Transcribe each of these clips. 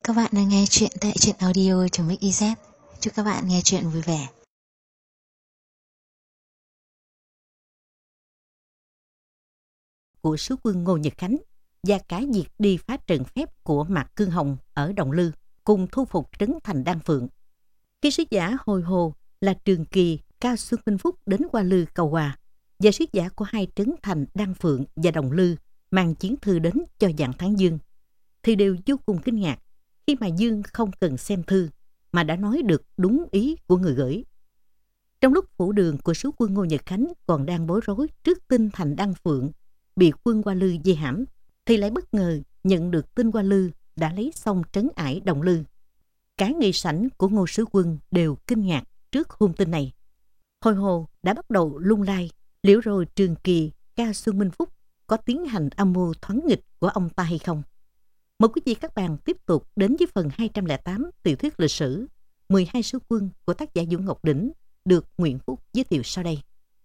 Các bạn đang nghe chuyện tại truyện audio.mix.iz. Chúc các bạn nghe chuyện vui vẻ. Của sứ quân Ngô Nhật Khánh và cả việc đi phá trận phép của Mạc Cương Hồng ở Đồng Lư cùng thu phục trấn thành Đan Phượng. Khi sứ giả hồi hồ là Trường Kỳ, Cao Xuân Minh Phúc đến Hoa Lư cầu hòa, và sứ giả của hai trấn thành Đan Phượng và Đồng Lư mang chiến thư đến cho Vạn Thắng Dương, thì đều vô cùng kinh ngạc khi mà Dương không cần xem thư mà đã nói được đúng ý của người gửi. Trong lúc phủ đường của sứ quân Ngô Nhật Khánh còn đang bối rối trước tin thành Đan Phượng bị quân Hoa Lư vây hãm, thì lại bất ngờ nhận được tin Hoa Lư đã lấy xong trấn ải Đồng Lư. Cả nghị sảnh của Ngô sứ quân đều kinh ngạc trước hung tin này. Hồi hồ đã bắt đầu lung lay, liệu rồi Trường Kỳ, Cao Xuân Minh Phúc có tiến hành âm mưu thoáng nghịch của ông ta hay không? Mời quý vị các bạn tiếp tục đến với phần 208 tiểu thuyết lịch sử 12 sứ quân của tác giả Vũ Ngọc Đỉnh được Nguyễn Phúc giới thiệu sau đây.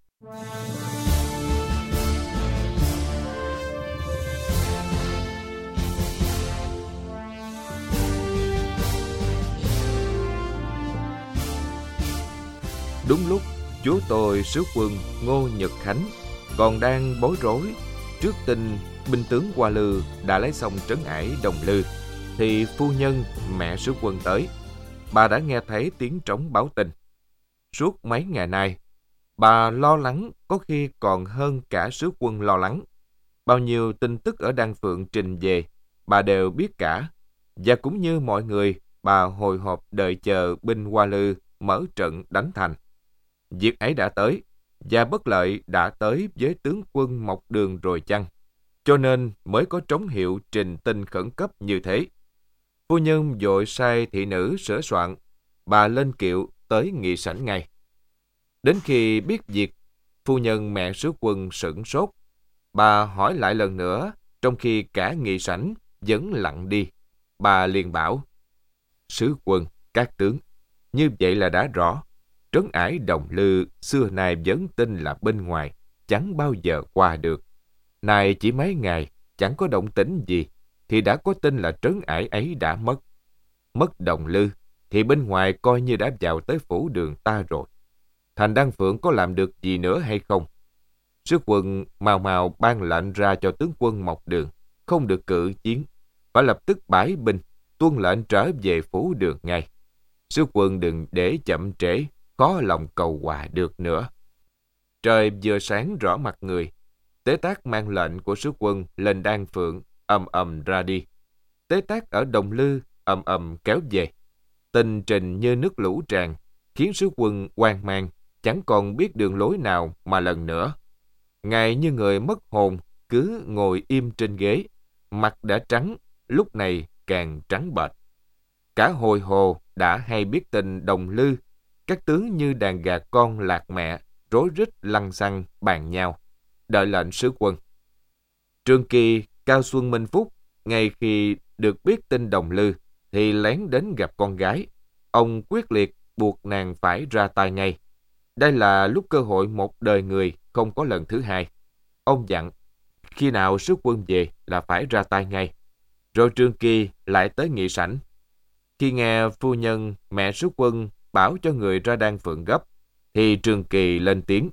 Đúng lúc chúa tôi sứ quân Ngô Nhật Khánh còn đang bối rối trước tin binh tướng Hoa Lư đã lấy xong trấn ải Đồng Lư, thì phu nhân mẹ sứ quân tới. Bà đã nghe thấy tiếng trống báo tin. Suốt mấy ngày nay, bà lo lắng có khi còn hơn cả sứ quân lo lắng. Bao nhiêu tin tức ở Đan Phượng trình về, bà đều biết cả. Và cũng như mọi người, bà hồi hộp đợi chờ binh Hoa Lư mở trận đánh thành. Việc ấy đã tới, và bất lợi đã tới với tướng quân Mộc Đường rồi chăng? Cho nên mới có trống hiệu trình tin khẩn cấp như thế. Phu nhân vội sai thị nữ sửa soạn, bà lên kiệu tới nghị sảnh ngay. Đến khi biết việc, phu nhân mẹ sứ quân sửng sốt. Bà hỏi lại lần nữa, trong khi cả nghị sảnh vẫn lặng đi. Bà liền bảo: Sứ quân, các tướng, như vậy là đã rõ. Trấn ải Đồng Lư xưa nay vẫn tin là bên ngoài, chẳng bao giờ qua được. Nay chỉ mấy ngày, chẳng có động tĩnh gì, thì đã có tin là trấn ải ấy đã mất. Mất Đồng Lư, thì bên ngoài coi như đã vào tới phủ đường ta rồi. Thành Đan Phượng có làm được gì nữa hay không? Sứ quân mau mau ban lệnh ra cho tướng quân Mộc Đường, không được cử chiến, phải lập tức bãi binh, tuân lệnh trở về phủ đường ngay. Sứ quân đừng để chậm trễ, khó lòng cầu hòa được nữa. Trời vừa sáng rõ mặt người, Tế Tác mang lệnh của sứ quân lên Đan Phượng ầm ầm ra đi. Tế Tác ở Đồng Lư ầm ầm kéo về. Tình trình như nước lũ tràn, khiến sứ quân hoang mang, chẳng còn biết đường lối nào mà lần nữa. Ngài như người mất hồn, cứ ngồi im trên ghế, mặt đã trắng, lúc này càng trắng bệch. Cả hồi hồ đã hay biết tin Đồng Lư, các tướng như đàn gà con lạc mẹ, rối rít lăng xăng bàn nhau, đợi lệnh sứ quân. Trường Kỳ, Cao Xuân Minh Phúc, ngay khi được biết tin Đồng Lư, thì lén đến gặp con gái. Ông quyết liệt buộc nàng phải ra tay ngay. Đây là lúc cơ hội một đời người không có lần thứ hai. Ông dặn, khi nào sứ quân về là phải ra tay ngay. Rồi Trường Kỳ lại tới nghị sảnh. Khi nghe phu nhân mẹ sứ quân bảo cho người ra Đan Phượng gấp, thì Trường Kỳ lên tiếng: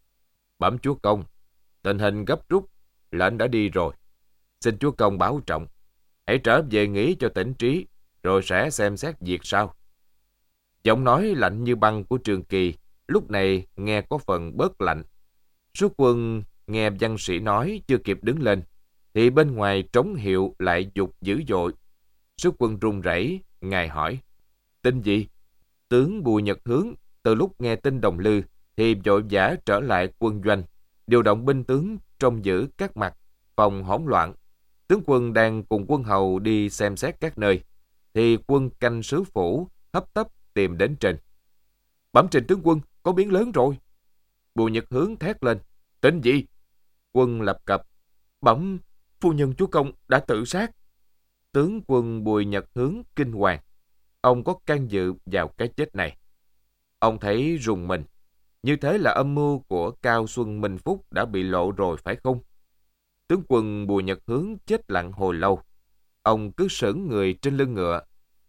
Bẩm chúa công, tình hình gấp rút, lệnh đã đi rồi. Xin chúa công bảo trọng, hãy trở về nghỉ cho tỉnh trí, rồi sẽ xem xét việc sau. Giọng nói lạnh như băng của Trường Kỳ lúc này nghe có phần bớt lạnh. Sứ quân nghe văn sĩ nói chưa kịp đứng lên, thì bên ngoài trống hiệu lại giục dữ dội. Sứ quân run rẩy, ngài hỏi: Tin gì? Tướng Bùi Nhật Hướng từ lúc nghe tin Đồng Lư thì vội vã trở lại quân doanh, điều động binh tướng trông giữ các mặt, phòng hỗn loạn. Tướng quân đang cùng quân hầu đi xem xét các nơi, thì quân canh sứ phủ hấp tấp tìm đến trên. Bẩm trình tướng quân, có biến lớn rồi. Bùi Nhật Hướng thét lên: Tin gì? Quân lập cập: Bẩm phu nhân chúa công đã tự sát. Tướng quân Bùi Nhật Hướng kinh hoàng. Ông có can dự vào cái chết này. Ông thấy rùng mình. Như thế là âm mưu của Cao Xuân Minh Phúc đã bị lộ rồi phải không? Tướng quân Bùi Nhật Hướng chết lặng hồi lâu. Ông cứ sững người trên lưng ngựa,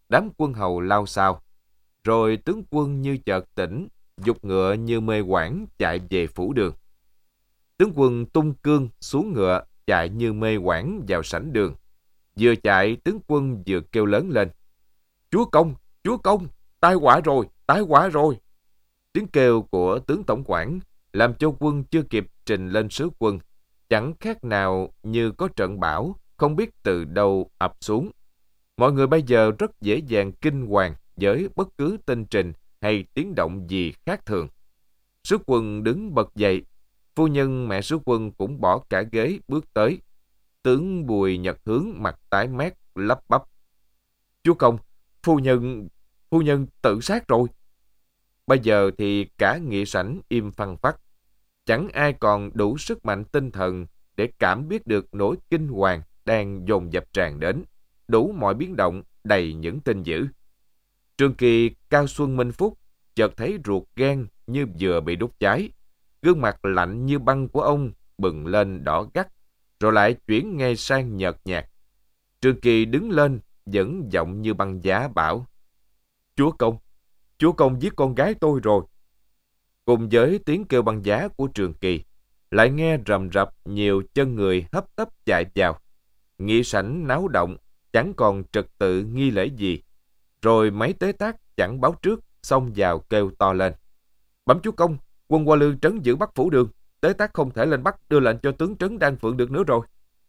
đám quân hầu lao xao. Rồi tướng quân như chợt tỉnh, giục ngựa như mê quảng chạy về phủ đường. Tướng quân tung cương xuống ngựa, chạy như mê quảng vào sảnh đường. Vừa chạy, tướng quân vừa kêu lớn lên: Chúa công, tai họa rồi, tai họa rồi. Tiếng kêu của tướng tổng quản làm cho quân chưa kịp trình lên sứ quân, chẳng khác nào như có trận bão không biết từ đâu ập xuống. Mọi người bây giờ rất dễ dàng kinh hoàng với bất cứ tin trình hay tiếng động gì khác thường. Sứ quân đứng bật dậy, phu nhân mẹ sứ quân cũng bỏ cả ghế bước tới. Tướng Bùi Nhật Hướng mặt tái mét lắp bắp: Chúa công, phu nhân tự sát rồi. Bây giờ thì cả nghị sảnh im phăng phắc. Chẳng ai còn đủ sức mạnh tinh thần để cảm biết được nỗi kinh hoàng đang dồn dập tràn đến, đủ mọi biến động đầy những tin dữ. Trường Kỳ Cao Xuân Minh Phúc chợt thấy ruột gan như vừa bị đốt cháy. Gương mặt lạnh như băng của ông bừng lên đỏ gắt, rồi lại chuyển ngay sang nhợt nhạt. Trường Kỳ đứng lên, vẫn giọng như băng giá bảo: Chúa công giết con gái tôi rồi. Cùng với tiếng kêu băng giá của Trường Kỳ, lại nghe rầm rập nhiều chân người hấp tấp chạy vào. Nghị sảnh náo động, chẳng còn trật tự nghi lễ gì. Rồi mấy tế tác chẳng báo trước xông vào kêu to lên: Bẩm chúa công, quân Hoa Lư trấn giữ Bắc phủ đường, tế tác không thể lên Bắc đưa lệnh cho tướng trấn Đan Phượng được nữa rồi.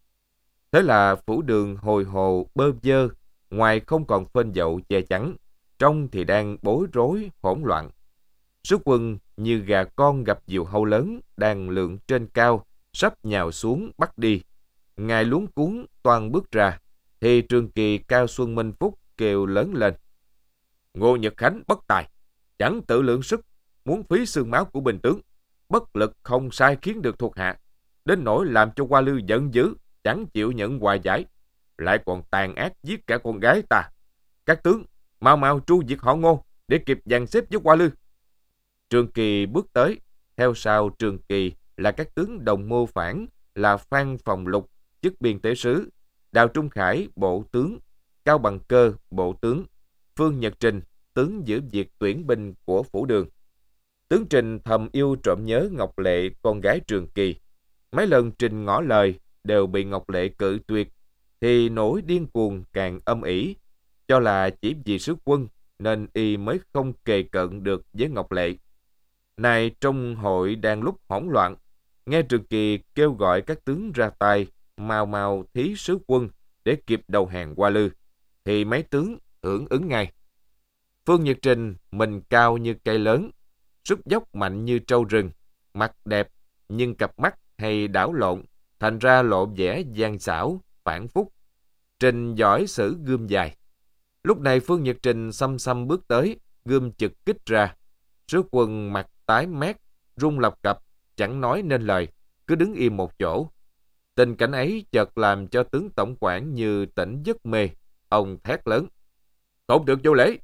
Thế là phủ đường hồi hồ bơ vơ, ngoài không còn phên dậu che chắn, trong thì đang bối rối hỗn loạn. Sứ quân như gà con gặp diều hâu lớn đang lượn trên cao, sắp nhào xuống bắt đi. Ngài luống cuống toan bước ra, thì Trường Kỳ Cao Xuân Minh Phúc kêu lớn lên: Ngô Nhật Khánh bất tài, chẳng tự lượng sức, muốn phí xương máu của binh tướng, bất lực không sai khiến được thuộc hạ, đến nỗi làm cho Hoa Lư giận dữ, chẳng chịu nhận hòa giải, lại còn tàn ác giết cả con gái ta. Các tướng mau mau tru diệt họ Ngô để kịp dàn xếp với Hoa Lư. Trường Kỳ bước tới, theo sau Trường Kỳ là các tướng đồng mưu phản là Phan Phòng Lục, chức biên tế sứ, Đào Trung Khải, bộ tướng, Cao Bằng Cơ, bộ tướng, Phương Nhật Trình, tướng giữ việc tuyển binh của phủ đường. Tướng Trình thầm yêu trộm nhớ Ngọc Lệ, con gái Trường Kỳ. Mấy lần Trình ngỏ lời đều bị Ngọc Lệ cự tuyệt, thì nỗi điên cuồng càng âm ỉ, cho là chỉ vì sứ quân nên y mới không kề cận được với Ngọc Lệ. Nay trong hội đang lúc hỗn loạn, nghe Trường Kỳ kêu gọi các tướng ra tay mau mau thí sứ quân để kịp đầu hàng Hoa Lư, thì mấy tướng hưởng ứng ngay. Phương Nhật Trình mình cao như cây lớn, sức dốc mạnh như trâu rừng, mặt đẹp nhưng cặp mắt hay đảo lộn, thành ra lộ vẻ gian xảo, phản phúc. Trình giỏi sử gươm dài. Lúc này Phương Nhật Trình xăm xăm bước tới, gươm chực kích ra. Sứ quân mặt tái mét, run lập cập, chẳng nói nên lời, cứ đứng im một chỗ. Tình cảnh ấy chợt làm cho tướng tổng quản như tỉnh giấc mê. Ông thét lớn: Không được vô lễ!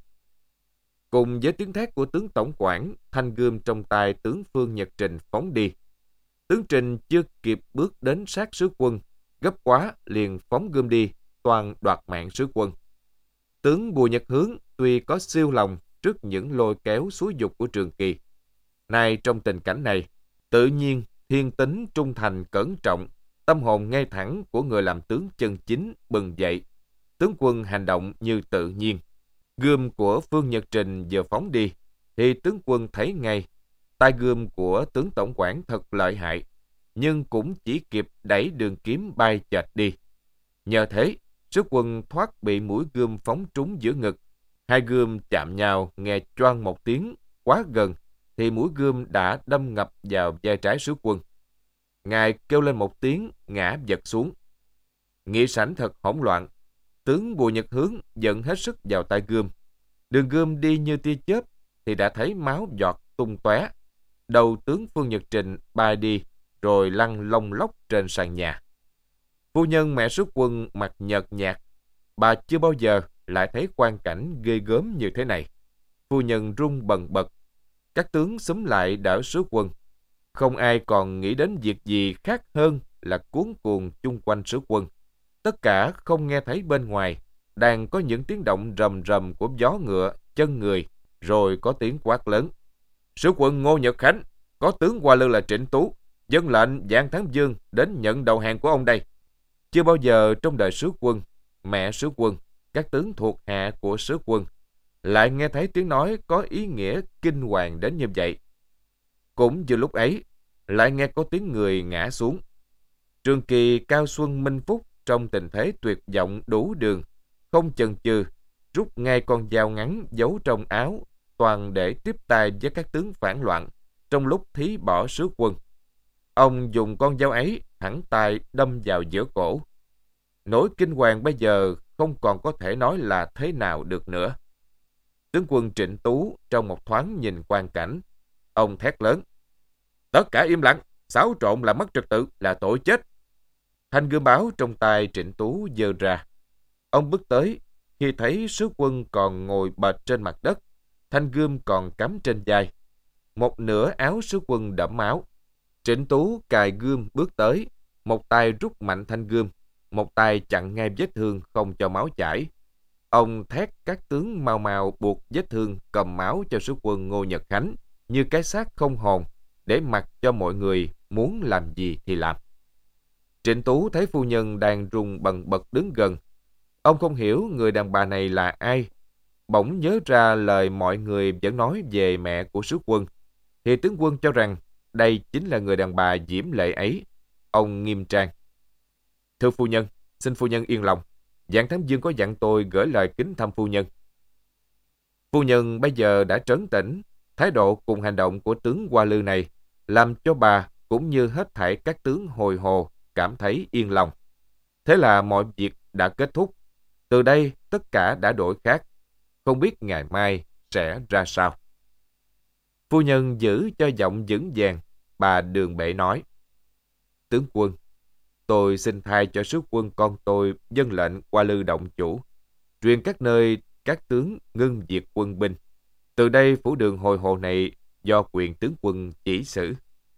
Cùng với tiếng thét của tướng tổng quản, thanh gươm trong tay tướng Phương Nhật Trình phóng đi. Tướng Trình chưa kịp bước đến sát sứ quân, gấp quá liền phóng gươm đi, toan đoạt mạng sứ quân. Tướng Bùi Nhật Hướng tuy có siêu lòng trước những lôi kéo xúi giục của Trường Kỳ, nay trong tình cảnh này, tự nhiên thiên tính trung thành cẩn trọng, tâm hồn ngay thẳng của người làm tướng chân chính bừng dậy. Tướng quân hành động như tự nhiên. Gươm của Phương Nhật Trình vừa phóng đi, thì tướng quân thấy ngay tay gươm của tướng tổng quản thật lợi hại, nhưng cũng chỉ kịp đẩy đường kiếm bay chệch đi. Nhờ thế, sứ quân thoát bị mũi gươm phóng trúng giữa ngực. Hai gươm chạm nhau nghe choang một tiếng, quá gần, thì mũi gươm đã đâm ngập vào vai trái sứ quân. Ngài kêu lên một tiếng, ngã vật xuống. Nghị sảnh thật hỗn loạn. Tướng Bùi Nhật Hướng giận hết sức vào tay gươm. Đường gươm đi như tia chớp, thì đã thấy máu giọt tung tóe. Đầu tướng Phương Nhật Trình bay đi, rồi lăn lông lốc trên sàn nhà. Phu nhân mẹ sứ quân mặt nhợt nhạt. Bà chưa bao giờ lại thấy quang cảnh ghê gớm như thế này. Phu nhân run bần bật. Các tướng xúm lại đỡ sứ quân. Không ai còn nghĩ đến việc gì khác hơn là cuống cuồng chung quanh sứ quân. Tất cả không nghe thấy bên ngoài, đang có những tiếng động rầm rầm của gió ngựa, chân người, rồi có tiếng quát lớn. Sứ quân Ngô Nhật Khánh, có tướng Hoa Lư là Trịnh Tú, dân lệnh Vạn Thắng Vương đến nhận đầu hàng của ông đây. Chưa bao giờ trong đời sứ quân, mẹ sứ quân, các tướng thuộc hạ của sứ quân lại nghe thấy tiếng nói có ý nghĩa kinh hoàng đến như vậy. Cũng vừa lúc ấy, lại nghe có tiếng người ngã xuống. Trường Kỳ, Cao Xuân, Minh Phúc trong tình thế tuyệt vọng đủ đường, không chần chừ, rút ngay con dao ngắn giấu trong áo, toàn để tiếp tay với các tướng phản loạn trong lúc thí bỏ sứ quân. Ông dùng con dao ấy thẳng tay đâm vào giữa cổ. Nỗi kinh hoàng bây giờ không còn có thể nói là thế nào được nữa. Tướng quân Trịnh Tú trong một thoáng nhìn quang cảnh, ông thét lớn: Tất cả im lặng, xáo trộn là mất trật tự, là tội chết. Thanh gươm báo trong tay Trịnh Tú giơ ra. Ông bước tới, khi thấy sứ quân còn ngồi bệt trên mặt đất, thanh gươm còn cắm trên vai. Một nửa áo sứ quân đẫm máu. Trịnh Tú cài gươm bước tới, một tay rút mạnh thanh gươm, một tay chặn ngay vết thương không cho máu chảy. Ông thét các tướng mau mau buộc vết thương cầm máu cho sứ quân Ngô Nhật Khánh như cái xác không hồn, để mặc cho mọi người muốn làm gì thì làm. Trịnh Tú thấy phu nhân đang run bần bật đứng gần. Ông không hiểu người đàn bà này là ai. Bỗng nhớ ra lời mọi người vẫn nói về mẹ của sứ quân, thì tướng quân cho rằng đây chính là người đàn bà diễm lệ ấy. Ông nghiêm trang: Thưa phu nhân, xin phu nhân yên lòng. Vạn Thắng Vương có dặn tôi gửi lời kính thăm phu nhân. Phu nhân bây giờ đã trấn tĩnh. Thái độ cùng hành động của tướng Hoa Lư này làm cho bà cũng như hết thảy các tướng hồi hồ cảm thấy yên lòng. Thế là mọi việc đã kết thúc. Từ đây tất cả đã đổi khác. Không biết ngày mai sẽ ra sao. Phu nhân giữ cho giọng vững vàng, bà Đường Bệ nói: Tướng quân, tôi xin thay cho sứ quân con tôi vâng lệnh Hoa Lư động chủ, truyền các nơi các tướng ngưng việc quân binh. Từ đây phủ đường hồi hồ này do quyền tướng quân chỉ xử.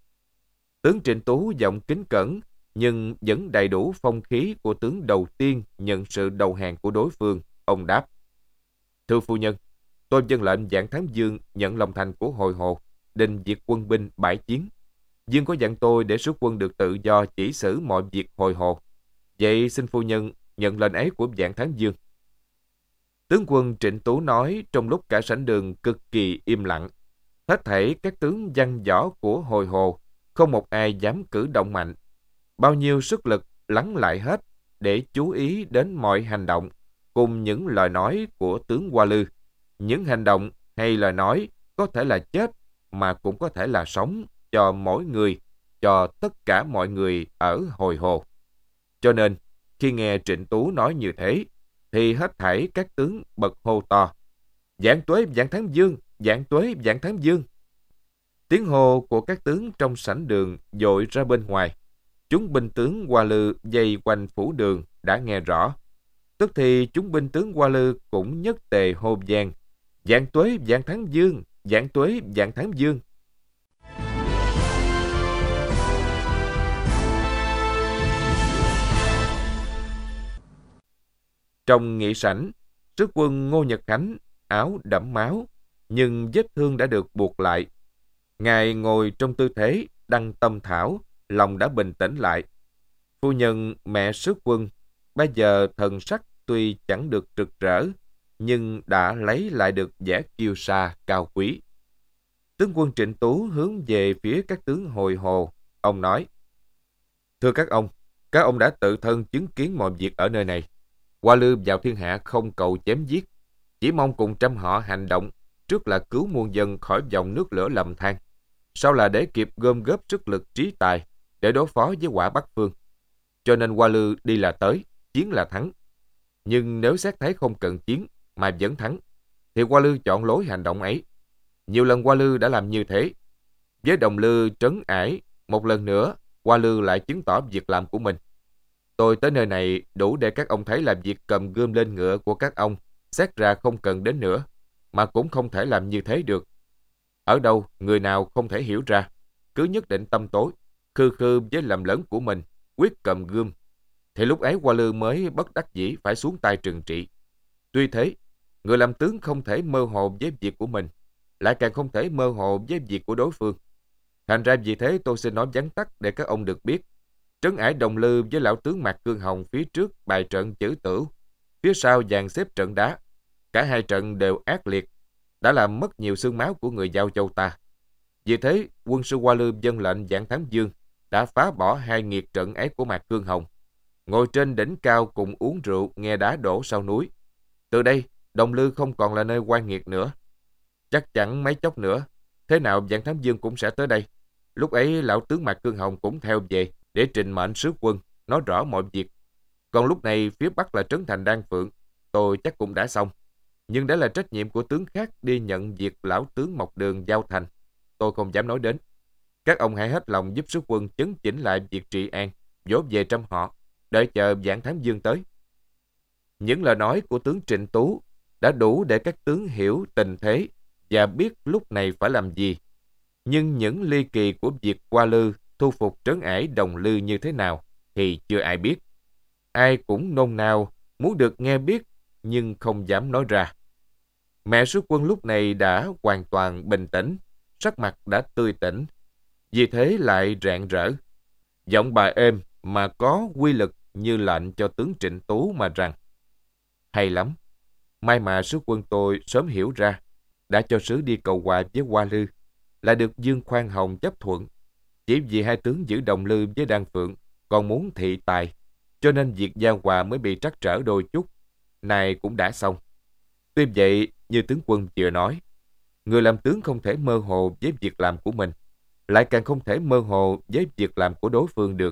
Tướng Trịnh Tú giọng kính cẩn, nhưng vẫn đầy đủ phong khí của tướng đầu tiên nhận sự đầu hàng của đối phương. Ông đáp: Thưa phu nhân, tôi vâng lệnh Vạn Thắng Vương nhận lòng thành của hồi hồ, định việc quân binh bãi chiến. Vương có dặn tôi để sứ quân được tự do chỉ xử mọi việc hồi hồ. Vậy xin phu nhân nhận lệnh ấy của Vạn Thắng Vương. Tướng quân Trịnh Tú nói trong lúc cả sảnh đường cực kỳ im lặng. Hết thảy các tướng văn võ của hồi hồ, không một ai dám cử động mạnh. Bao nhiêu sức lực lắng lại hết để chú ý đến mọi hành động cùng những lời nói của tướng Hoa Lư. Những hành động hay lời nói có thể là chết mà cũng có thể là sống cho mỗi người, cho tất cả mọi người ở hồi hồ. Cho nên, khi nghe Trịnh Tú nói như thế, thì hết thảy các tướng bật hô to: Vạn tuế Vạn Thắng Vương, vạn tuế Vạn Thắng Vương. Tiếng hô của các tướng trong sảnh đường dội ra bên ngoài. Chúng binh tướng Hoa Lư vây quanh phủ đường đã nghe rõ. Tức thì chúng binh tướng Hoa Lư cũng nhất tề hô vang: Vạn tuế Vạn Thắng Vương, vạn tuế Vạn Thắng Vương. Trong nghị sảnh, sứ quân Ngô Nhật Khánh áo đẫm máu, nhưng vết thương đã được buộc lại. Ngài ngồi trong tư thế đăng tâm thảo, lòng đã bình tĩnh lại. Phu nhân mẹ sứ quân bây giờ thần sắc tuy chẳng được rực rỡ, nhưng đã lấy lại được vẻ kiêu sa cao quý. Tướng quân Trịnh Tú hướng về phía các tướng hồi hồ. Ông nói: Thưa các ông đã tự thân chứng kiến mọi việc ở nơi này. Hoa Lư vào thiên hạ không cầu chém giết, chỉ mong cùng trăm họ hành động, trước là cứu muôn dân khỏi dòng nước lửa lầm than, sau là để kịp gom góp sức lực trí tài để đối phó với quả Bắc Phương. Cho nên Hoa Lư đi là tới, chiến là thắng. Nhưng nếu xét thấy không cần chiến mà vẫn thắng, thì Hoa Lư chọn lối hành động ấy. Nhiều lần Hoa Lư đã làm như thế. Với Đồng Lư trấn ải, một lần nữa Hoa Lư lại chứng tỏ việc làm của mình. Tôi tới nơi này đủ để các ông thấy là việc cầm gươm lên ngựa của các ông xét ra không cần đến nữa, mà cũng không thể làm như thế được. Ở đâu người nào không thể hiểu ra, cứ nhất định tâm tối, khư khư với lầm lẫn của mình, quyết cầm gươm, thì lúc ấy Hoa Lư mới bất đắc dĩ phải xuống tay trừng trị. Tuy thế, người làm tướng không thể mơ hồ với việc của mình, lại càng không thể mơ hồ với việc của đối phương. Thành ra vì thế tôi xin nói vắn tắt để các ông được biết. Trấn Ải Đồng Lư với lão tướng Mạc Cương Hồng phía trước bài trận chữ tửu, phía sau dàn xếp trận đá. Cả hai trận đều ác liệt, đã làm mất nhiều xương máu của người Giao Châu ta. Vì thế, quân sư Hoa Lư vâng lệnh Vạn Thám Dương đã phá bỏ hai nghiệt trận ấy của Mạc Cương Hồng, ngồi trên đỉnh cao cùng uống rượu nghe đá đổ sau núi. Từ đây, Đồng Lư không còn là nơi oan nghiệt nữa. Chắc chắn mấy chốc nữa, thế nào Vạn Thám Dương cũng sẽ tới đây. Lúc ấy lão tướng Mạc Cương Hồng cũng theo về để trình mệnh sứ quân, nói rõ mọi việc. Còn lúc này phía Bắc là trấn thành Đan Phượng, tôi chắc cũng đã xong. Nhưng đó là trách nhiệm của tướng khác đi nhận việc lão tướng Mộc Đường giao thành. Tôi không dám nói đến. Các ông hãy hết lòng giúp sứ quân chấn chỉnh lại việc trị an, dỗ về trăm họ, đợi chờ Vạn Thám Dương tới. Những lời nói của tướng Trịnh Tú đã đủ để các tướng hiểu tình thế và biết lúc này phải làm gì. Nhưng những ly kỳ của việc Hoa Lư thu phục trấn ải Đồng Lư như thế nào thì chưa ai biết. Ai cũng nôn nao muốn được nghe biết nhưng không dám nói ra. Mẹ sứ quân lúc này đã hoàn toàn bình tĩnh, sắc mặt đã tươi tỉnh, vì thế lại rạng rỡ. Giọng bà êm mà có quy lực như lệnh cho tướng Trịnh Tú mà rằng: hay lắm, may mà sứ quân tôi sớm hiểu ra, đã cho sứ đi cầu hòa với Hoa Lư, lại được Dương Khoan Hồng chấp thuận. Chỉ vì hai tướng giữ Đồng Lư với Đan Phượng còn muốn thị tài, cho nên việc giao hòa mới bị trắc trở đôi chút. Này cũng đã xong. Tuy vậy, như tướng quân vừa nói, người làm tướng không thể mơ hồ với việc làm của mình, lại càng không thể mơ hồ với việc làm của đối phương được.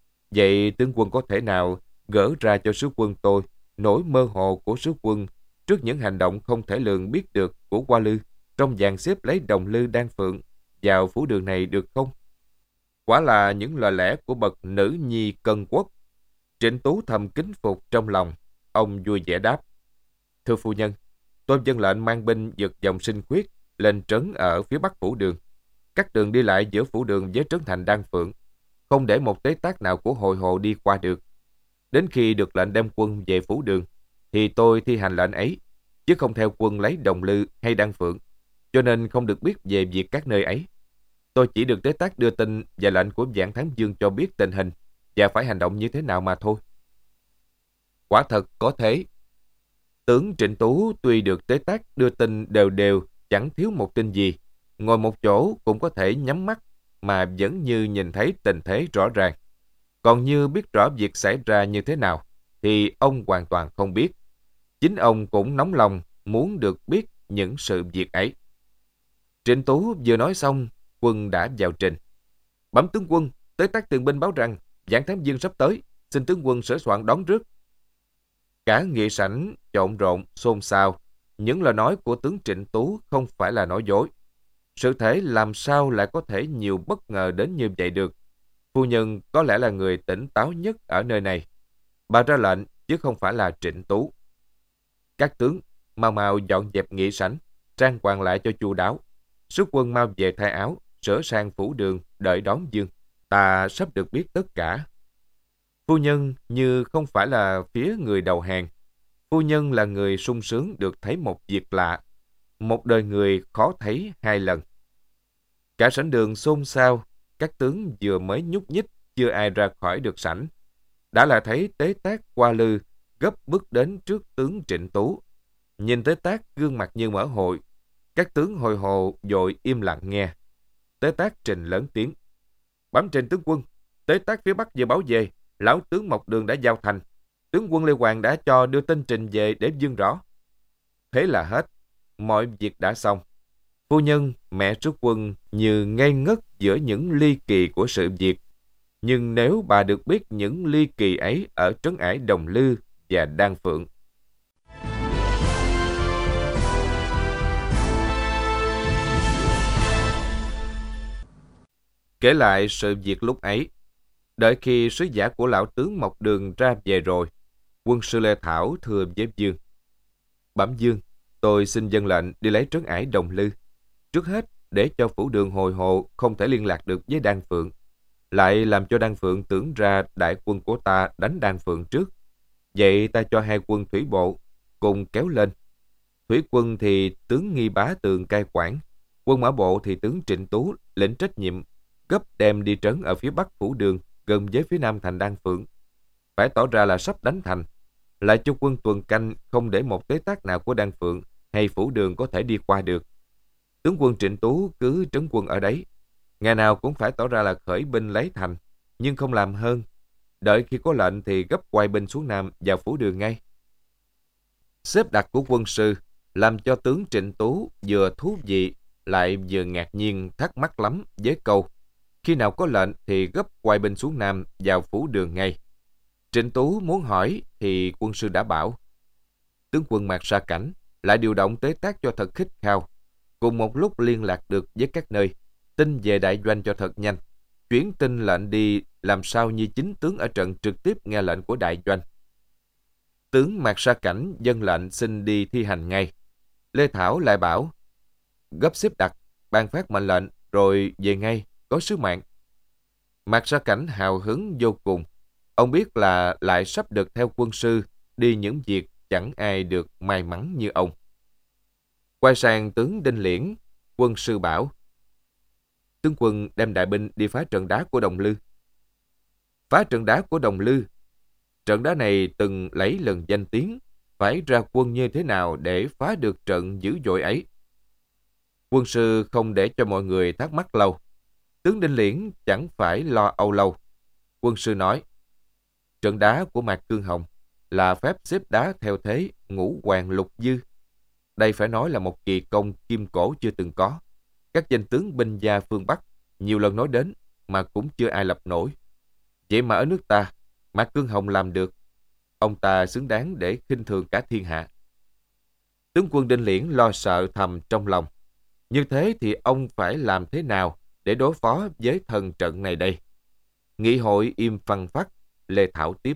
Vậy tướng quân có thể nào gỡ ra cho sứ quân tôi nỗi mơ hồ của sứ quân trước những hành động không thể lường biết được của Hoa Lư trong dàn xếp lấy Đồng Lư Đan Phượng vào phủ đường này được không? Quả là những lời lẽ của bậc nữ nhi cân quốc. Trịnh Tú thầm kính phục trong lòng. Ông vui vẻ đáp: thưa phu nhân, tôi vâng lệnh mang binh vượt dòng Sinh Khuyết lên trấn ở phía bắc phủ đường, cắt đường đi lại giữa phủ đường với trấn thành Đan Phượng, không để một tế tác nào của Hội Hồ đi qua được. Đến khi được lệnh đem quân về phủ đường thì tôi thi hành lệnh ấy, chứ không theo quân lấy Đồng Lư hay Đan Phượng, cho nên không được biết về việc các nơi ấy. Tôi chỉ được tế tác đưa tin và lệnh của Vạn Thám Dương cho biết tình hình và phải hành động như thế nào mà thôi. Quả thật có thế. Tướng Trịnh Tú tuy được tế tác đưa tin đều đều, chẳng thiếu một tin gì, ngồi một chỗ cũng có thể nhắm mắt mà vẫn như nhìn thấy tình thế rõ ràng. Còn như biết rõ việc xảy ra như thế nào thì ông hoàn toàn không biết. Chính ông cũng nóng lòng muốn được biết những sự việc ấy. Trịnh Tú vừa nói xong, quân đã vào trình. Bẩm tướng quân, tới tác tiền binh báo rằng Vạn Thám Dương sắp tới, xin tướng quân sửa soạn đón rước. Cả nghị sảnh trộn rộn xôn xao. Những lời nói của tướng Trịnh Tú không phải là nói dối. Sự thể làm sao lại có thể nhiều bất ngờ đến như vậy được? Phu nhân có lẽ là người tỉnh táo nhất ở nơi này. Bà ra lệnh chứ không phải là Trịnh Tú. Các tướng mau mau dọn dẹp nghị sảnh, trang hoàng lại cho chu đáo. Sứ quân mau về thay áo, sửa sang phủ đường đợi đón Dương. Ta sắp được biết tất cả. Phu nhân như không phải là phía người đầu hàng. Phu nhân là người sung sướng được thấy một việc lạ. Một đời người khó thấy hai lần. Cả sảnh đường xôn xao. Các tướng vừa mới nhúc nhích, chưa ai ra khỏi được sảnh, đã là thấy tế tác Hoa Lư gấp bước đến trước tướng Trịnh Tú. Nhìn tế tác gương mặt như mở hội. Các tướng hồi hồ vội im lặng nghe. Tế tác trình lớn tiếng: bẩm trình tướng quân, tế tác phía bắc vừa báo về, lão tướng Mộc Đường đã giao thành. Tướng quân Lê Hoàng đã cho đưa tin trình về để dương rõ. Thế là hết, mọi việc đã xong. Phu nhân, mẹ sứ quân như ngây ngất giữa những ly kỳ của sự việc. Nhưng nếu bà được biết những ly kỳ ấy ở trấn ải Đồng Lư và Đan Phượng. Kể lại sự việc lúc ấy, đợi khi sứ giả của lão tướng Mộc Đường ra về rồi, quân sư Lê Thảo thưa với Dương: bẩm Dương, tôi xin vâng lệnh đi lấy trấn ải Đồng Lư. Trước hết, để cho phủ đường Hồi Hộ không thể liên lạc được với Đan Phượng, lại làm cho Đan Phượng tưởng ra đại quân của ta đánh Đan Phượng trước. Vậy ta cho hai quân thủy bộ cùng kéo lên. Thủy quân thì tướng Nghi Bá Tường cai quản, quân mã bộ thì tướng Trịnh Tú lĩnh trách nhiệm, gấp đem đi trấn ở phía bắc Phủ Đường, gần với phía nam thành Đan Phượng. Phải tỏ ra là sắp đánh thành, lại cho quân tuần canh không để một tế tác nào của Đan Phượng hay Phủ Đường có thể đi qua được. Tướng quân Trịnh Tú cứ trấn quân ở đấy, ngày nào cũng phải tỏ ra là khởi binh lấy thành, nhưng không làm hơn. Đợi khi có lệnh thì gấp quay binh xuống Nam vào Phủ Đường ngay. Xếp đặt của quân sư làm cho tướng Trịnh Tú vừa thú vị lại vừa ngạc nhiên, thắc mắc lắm với câu khi nào có lệnh thì gấp quay binh xuống Nam vào Phủ Đường ngay. Trịnh Tú muốn hỏi thì quân sư đã bảo. Tướng quân Mạc Sa Cảnh lại điều động tế tác cho thật khích khao, cùng một lúc liên lạc được với các nơi, tin về đại doanh cho thật nhanh, chuyển tin lệnh đi làm sao như chính tướng ở trận trực tiếp nghe lệnh của đại doanh. Tướng Mạc Sa Cảnh dâng lệnh xin đi thi hành ngay. Lê Thảo lại bảo gấp xếp đặt, ban phát mệnh lệnh rồi về ngay, có sứ mạng. Mạc Sa Cảnh hào hứng vô cùng. Ông biết là lại sắp được theo quân sư đi những việc chẳng ai được may mắn như ông. Quay sang tướng Đinh Liễn, quân sư bảo: tướng quân đem đại binh đi phá trận đá của Đồng Lư. Phá trận đá của Đồng Lư? Trận đá này từng lấy lần danh tiếng, phải ra quân như thế nào để phá được trận dữ dội ấy? Quân sư không để cho mọi người thắc mắc lâu. Tướng Đinh Liễn chẳng phải lo âu lâu. Quân sư nói: trận đá của Mạc Cương Hồng là phép xếp đá theo thế ngũ hoàng lục dư. Đây phải nói là một kỳ công kim cổ chưa từng có. Các danh tướng binh gia phương Bắc nhiều lần nói đến mà cũng chưa ai lập nổi. Vậy mà ở nước ta, Mạc Cương Hồng làm được. Ông ta xứng đáng để khinh thường cả thiên hạ. Tướng quân Đinh Liễn lo sợ thầm trong lòng. Như thế thì ông phải làm thế nào để đối phó với thần trận này đây? Nghị hội im phăng phắc. Lê Thảo tiếp: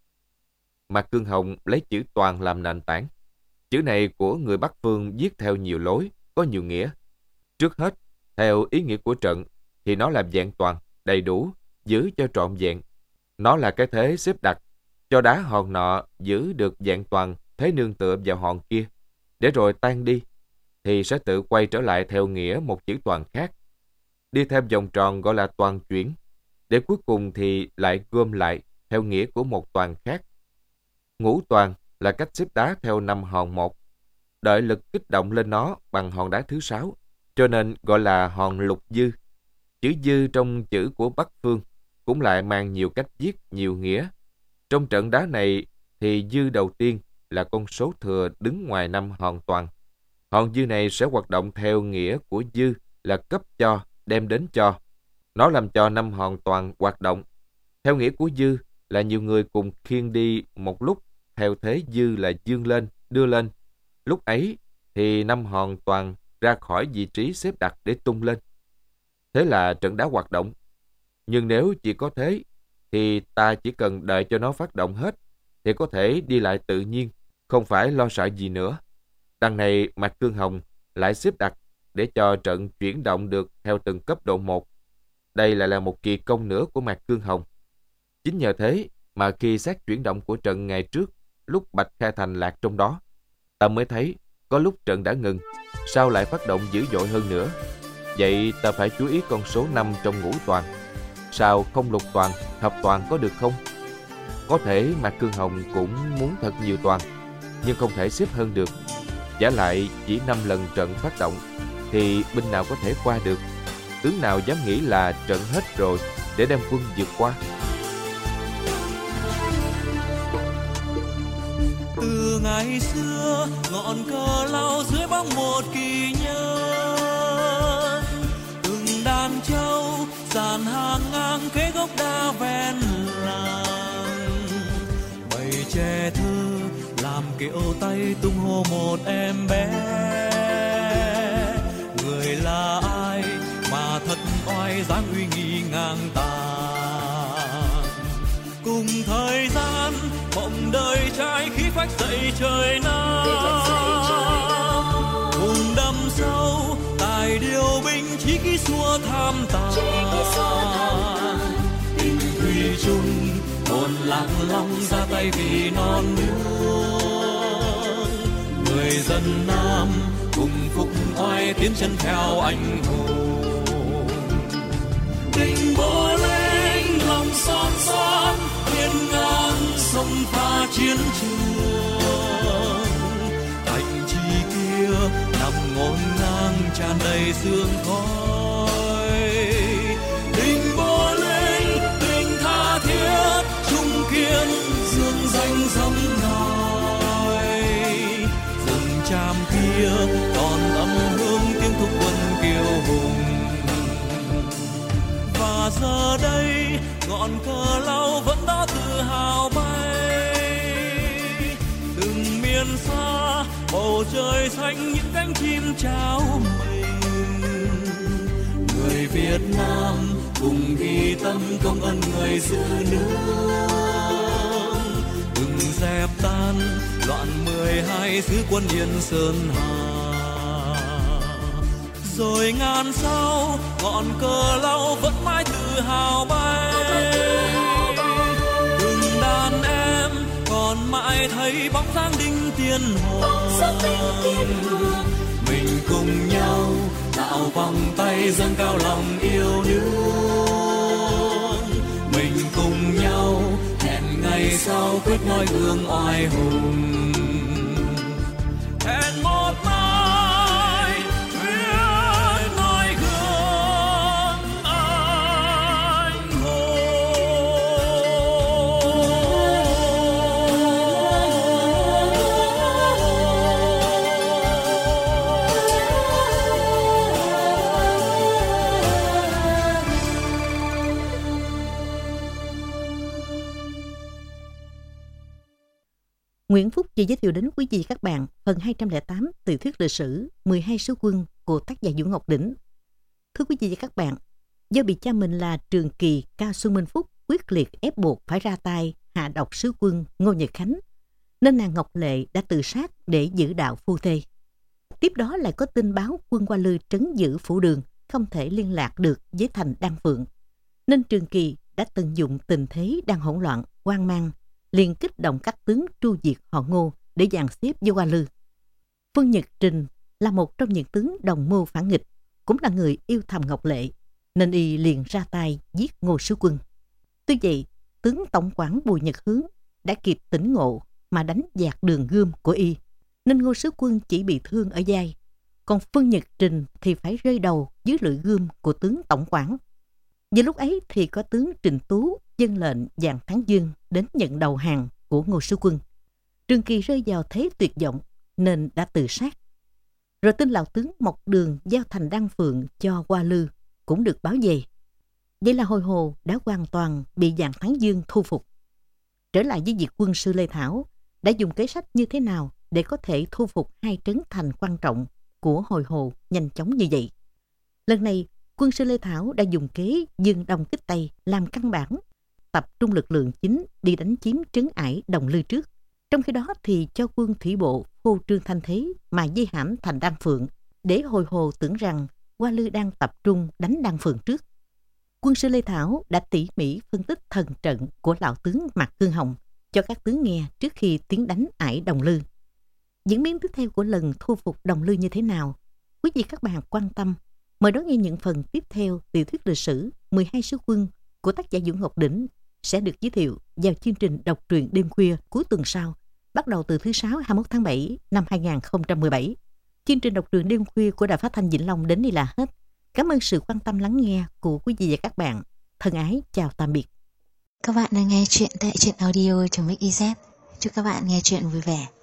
Mạc Cương Hồng lấy chữ toàn làm nền tảng. Chữ này của người Bắc Phương viết theo nhiều lối, có nhiều nghĩa. Trước hết, theo ý nghĩa của trận, thì nó làm vẹn toàn, đầy đủ, giữ cho trọn vẹn. Nó là cái thế xếp đặt, cho đá hòn nọ giữ được vẹn toàn, thế nương tựa vào hòn kia, để rồi tan đi, thì sẽ tự quay trở lại theo nghĩa một chữ toàn khác. Đi theo vòng tròn gọi là toàn chuyển, để cuối cùng thì lại gom lại theo nghĩa của một toàn khác. Ngũ toàn là cách xếp đá theo 5 hòn một, đợi lực kích động lên nó bằng hòn đá thứ 6, cho nên gọi là hòn lục dư. Chữ dư trong chữ của Bắc Phương cũng lại mang nhiều cách viết, nhiều nghĩa. Trong trận đá này thì dư đầu tiên là con số thừa đứng ngoài 5 hòn toàn. Hòn dư này sẽ hoạt động theo nghĩa của dư là cấp cho, đem đến cho. Nó làm cho 5 hòn toàn hoạt động. Theo nghĩa của dư là nhiều người cùng khiêng đi một lúc, theo thế dư là dương lên, đưa lên. Lúc ấy thì 5 hòn toàn ra khỏi vị trí xếp đặt để tung lên. Thế là trận đá hoạt động. Nhưng nếu chỉ có thế, thì ta chỉ cần đợi cho nó phát động hết, thì có thể đi lại tự nhiên, không phải lo sợ gì nữa. Đằng này Mạc Cương Hồng lại xếp đặt để cho trận chuyển động được theo từng cấp độ một. Đây lại là một kỳ công nữa của Mạc Cương Hồng. Chính nhờ thế mà khi xét chuyển động của trận ngày trước, lúc Bạch Khai Thành lạc trong đó, ta mới thấy có lúc trận đã ngừng, sao lại phát động dữ dội hơn nữa. Vậy ta phải chú ý con số 5 trong ngũ toàn. Sao không lục toàn, thập toàn có được không? Có thể Mạc Cương Hồng cũng muốn thật nhiều toàn, nhưng không thể xếp hơn được. Giả lại chỉ 5 lần trận phát động, thì binh nào có thể qua được? Tướng nào dám nghĩ là trận hết rồi để đem quân vượt qua? Từ ngày xưa ngọn cờ lao dưới bóng một kỳ nhân, từng đàn trâu dàn hàng ngang kế gốc đa ven làng, bầy trẻ thơ làm kiệu tay tung hô một em bé. Người là ai mà thật oai dáng uy nghi ngang tàn, cùng thời gian mộng đời trai khi phách dậy trời nam, cùng đâm sâu tài điều binh chí khí xua tham tàn. Tình thủy chung hồn lạc long ra tay vì non nước, dân Nam cùng phục oai tiến chân theo anh hùng. Đình Bố Linh lòng son son hiên ngang sông pha chiến trường, thành trì kia nằm ngổn ngang tràn đầy sương khói. Đình Bố Linh tình tha thiết trung kiên dương danh dòng nói, rừng tràm kia còn âm hương tiếng thúc quân kiêu hùng. Và giờ đây ngọn cờ lao vẫn đó tự hào bay, từng miền xa bầu trời xanh những cánh chim chào mình. Người Việt Nam cùng ghi tâm công ơn người giữ nước, từng dẹp tan loạn 12 xứ quân Yên Sơn Hà. Rồi ngàn sau ngọn cờ lao vẫn mãi tự hào bay, từng đàn em còn mãi thấy bóng dáng Đinh Tiên Hoàng. Mình cùng nhau tạo vòng tay dâng cao lòng yêu nước, mình cùng nhau hẹn ngày sau quyết noi gương oai hùng. Hẹn một mai quyết noi gương anh Nguyễn Phúc chỉ giới thiệu đến quý vị các bạn phần 208 tiểu thuyết lịch sử 12 sứ quân của tác giả Vũ Ngọc Đỉnh. Thưa quý vị và các bạn, do bị cha mình là Trường Kỳ Cao Xuân Minh Phúc quyết liệt ép buộc phải ra tay hạ độc sứ quân Ngô Nhật Khánh, nên nàng Ngọc Lệ đã tự sát để giữ đạo phu thê. Tiếp đó lại có tin báo quân Hoa Lư trấn giữ phủ Đường, không thể liên lạc được với thành Đan Phượng, nên Trường Kỳ đã tận dụng tình thế đang hỗn loạn, hoang mang, liền kích động các tướng tru diệt họ Ngô để dàn xếp với Hoa Lư. Phương Nhật Trình là một trong những tướng đồng mưu phản nghịch, cũng là người yêu thầm Ngọc Lệ, nên y liền ra tay giết Ngô sứ quân. Tuy vậy, tướng tổng quản Bùi Nhật Hướng đã kịp tỉnh ngộ mà đánh dạt đường gươm của y, nên Ngô sứ quân chỉ bị thương ở vai, còn Phương Nhật Trình thì phải rơi đầu dưới lưỡi gươm của tướng tổng quản. Vì lúc ấy thì có tướng Trình Tú dâng lệnh Giàng Thắng Dương đến nhận đầu hàng của Ngô sứ quân. Trường Kỳ rơi vào thế tuyệt vọng nên đã tự sát. Rồi tin lão tướng Mộc Đường giao thành Đan Phượng cho Hoa Lư cũng được báo về. Vậy là Hồi Hồ đã hoàn toàn bị Giàng Thắng Dương thu phục. Trở lại với việc quân sư Lê Thảo đã dùng kế sách như thế nào để có thể thu phục hai trấn thành quan trọng của Hồi Hồ nhanh chóng như vậy. Lần này, quân sư Lê Thảo đã dùng kế dương đông kích tây làm căn bản, tập trung lực lượng chính đi đánh chiếm trấn ải Đồng Lư trước. Trong khi đó thì cho quân thủy bộ phô trương thanh thế mà vây hãm thành Đan Phượng, để Hồi Hồ tưởng rằng Hoa Lư đang tập trung đánh Đan Phượng trước. Quân sư Lê Thảo đã tỉ mỉ phân tích thần trận của lão tướng Mạc Cương Hồng cho các tướng nghe trước khi tiến đánh ải Đồng Lư. Diễn biến tiếp theo của lần thu phục Đồng Lư như thế nào? Quý vị các bạn quan tâm, mời đón nghe những phần tiếp theo tiểu thuyết lịch sử 12 sứ quân của tác giả Vũ Ngọc Đỉnh sẽ được giới thiệu vào chương trình đọc truyện đêm khuya cuối tuần sau, bắt đầu từ thứ Sáu 21 tháng 7 năm 2017. Chương trình đọc truyện đêm khuya của Đài Phát thanh Vĩnh Long đến đây là hết. Cảm ơn sự quan tâm lắng nghe của quý vị và các bạn. Thân ái chào tạm biệt. Các bạn đang nghe chuyện tại truyện audio.mix.iz. Chúc các bạn nghe chuyện vui vẻ.